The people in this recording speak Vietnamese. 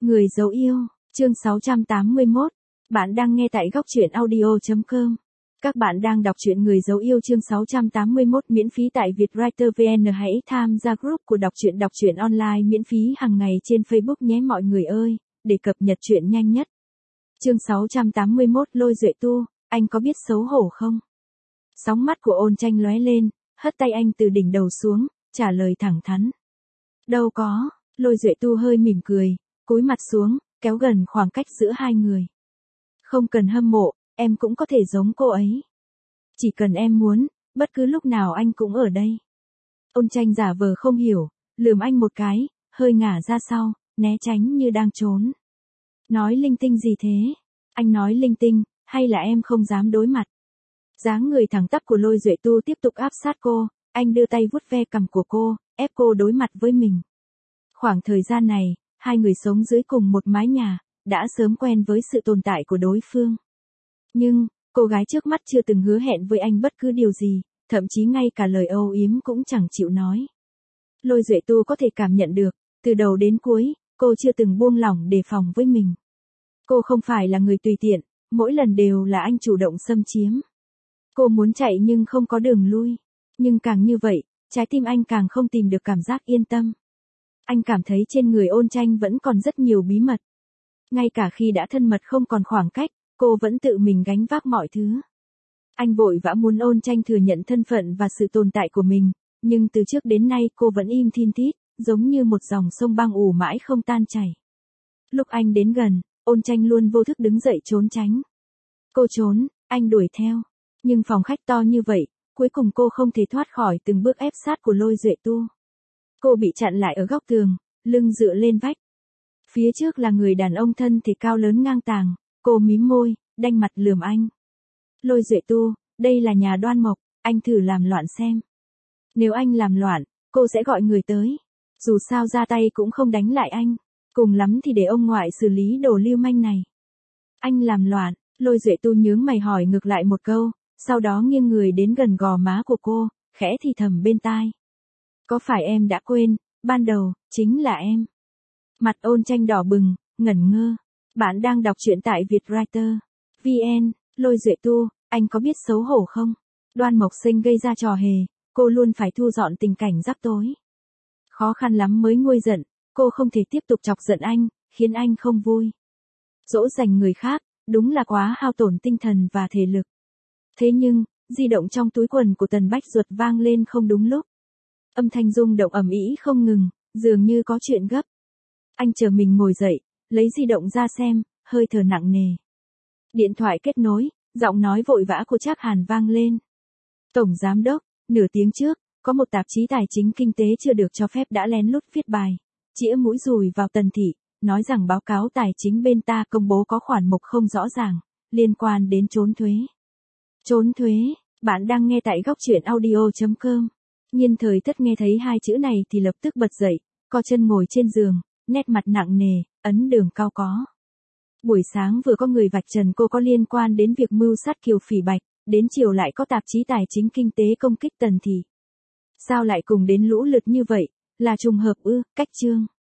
Người dấu yêu, chương 681. Bạn đang nghe tại góc truyện audio.com. Các bạn đang đọc truyện Người dấu yêu chương 681 miễn phí tại Vietwriter VN. Hãy tham gia group của đọc truyện online miễn phí hàng ngày trên Facebook nhé mọi người ơi, để cập nhật truyện nhanh nhất. Chương 681 Lôi Duệ Tu, anh có biết xấu hổ không? Sóng mắt của Ôn Tranh lóe lên, hất tay anh từ đỉnh đầu xuống, trả lời thẳng thắn. Đâu có, Lôi Duệ Tu hơi mỉm cười, cúi mặt xuống, kéo gần khoảng cách giữa hai người. Không cần hâm mộ, em cũng có thể giống cô ấy. Chỉ cần em muốn, bất cứ lúc nào anh cũng ở đây. Ôn Tranh giả vờ không hiểu, lườm anh một cái, hơi ngả ra sau, né tránh như đang trốn. Nói linh tinh gì thế? Anh nói linh tinh, hay là em không dám đối mặt? Dáng người thẳng tắp của Lôi Duệ Tu tiếp tục áp sát cô, anh đưa tay vuốt ve cằm của cô, ép cô đối mặt với mình. Khoảng thời gian này, hai người sống dưới cùng một mái nhà, đã sớm quen với sự tồn tại của đối phương. Nhưng, cô gái trước mắt chưa từng hứa hẹn với anh bất cứ điều gì, thậm chí ngay cả lời âu yếm cũng chẳng chịu nói. Lôi Duệ Tu có thể cảm nhận được, từ đầu đến cuối, cô chưa từng buông lỏng đề phòng với mình. Cô không phải là người tùy tiện, mỗi lần đều là anh chủ động xâm chiếm. Cô muốn chạy nhưng không có đường lui. Nhưng càng như vậy, trái tim anh càng không tìm được cảm giác yên tâm. Anh cảm thấy trên người Ôn Tranh vẫn còn rất nhiều bí mật. Ngay cả khi đã thân mật không còn khoảng cách, cô vẫn tự mình gánh vác mọi thứ. Anh vội vã muốn Ôn Tranh thừa nhận thân phận và sự tồn tại của mình, nhưng từ trước đến nay cô vẫn im thin thít, giống như một dòng sông băng ù mãi không tan chảy. Lúc anh đến gần, Ôn Tranh luôn vô thức đứng dậy trốn tránh. Cô trốn, anh đuổi theo. Nhưng phòng khách to như vậy, cuối cùng cô không thể thoát khỏi từng bước ép sát của Lôi Duệ Tu. Cô bị chặn lại ở góc tường, lưng dựa lên vách. Phía trước là người đàn ông thân thể cao lớn ngang tàng, cô mím môi, đanh mặt lườm anh. Lôi Duệ Tu, đây là nhà Đoan Mộc, anh thử làm loạn xem. Nếu anh làm loạn, cô sẽ gọi người tới. Dù sao ra tay cũng không đánh lại anh, cùng lắm thì để ông ngoại xử lý đồ lưu manh này. Anh làm loạn, Lôi Duệ Tu nhướng mày hỏi ngược lại một câu, sau đó nghiêng người đến gần gò má của cô, khẽ thì thầm bên tai. Có phải em đã quên, ban đầu, chính là em. Mặt Ôn Tranh đỏ bừng, ngẩn ngơ. Bạn đang đọc truyện tại Vietwriter VN. Lôi Duệ Tu, anh có biết xấu hổ không? Đoan Mộc Sinh gây ra trò hề, cô luôn phải thu dọn tình cảnh rắc rối. Khó khăn lắm mới nguôi giận, cô không thể tiếp tục chọc giận anh, khiến anh không vui. Dỗ dành người khác, đúng là quá hao tổn tinh thần và thể lực. Thế nhưng, di động trong túi quần của Tần Bách Duật vang lên không đúng lúc. Âm thanh rung động ầm ĩ không ngừng, dường như có chuyện gấp. Anh chờ mình ngồi dậy, lấy di động ra xem, hơi thở nặng nề. Điện thoại kết nối, giọng nói vội vã của Trác Hàn vang lên. Tổng giám đốc, nửa tiếng trước, có một tạp chí tài chính kinh tế chưa được cho phép đã lén lút viết bài, chĩa mũi dùi vào Tần thị, nói rằng báo cáo tài chính bên ta công bố có khoản mục không rõ ràng, liên quan đến trốn thuế. Trốn thuế, bạn đang nghe tại góc truyện audio.com. Nhiên Thời Thất nghe thấy hai chữ này thì lập tức bật dậy, co chân ngồi trên giường, nét mặt nặng nề, ấn đường cao có. Buổi sáng vừa có người vạch trần cô có liên quan đến việc mưu sát Kiều Phỉ Bạch, đến chiều lại có tạp chí tài chính kinh tế công kích Tần thị. Sao lại cùng đến lũ lượt như vậy, là trùng hợp ư? Cách chương.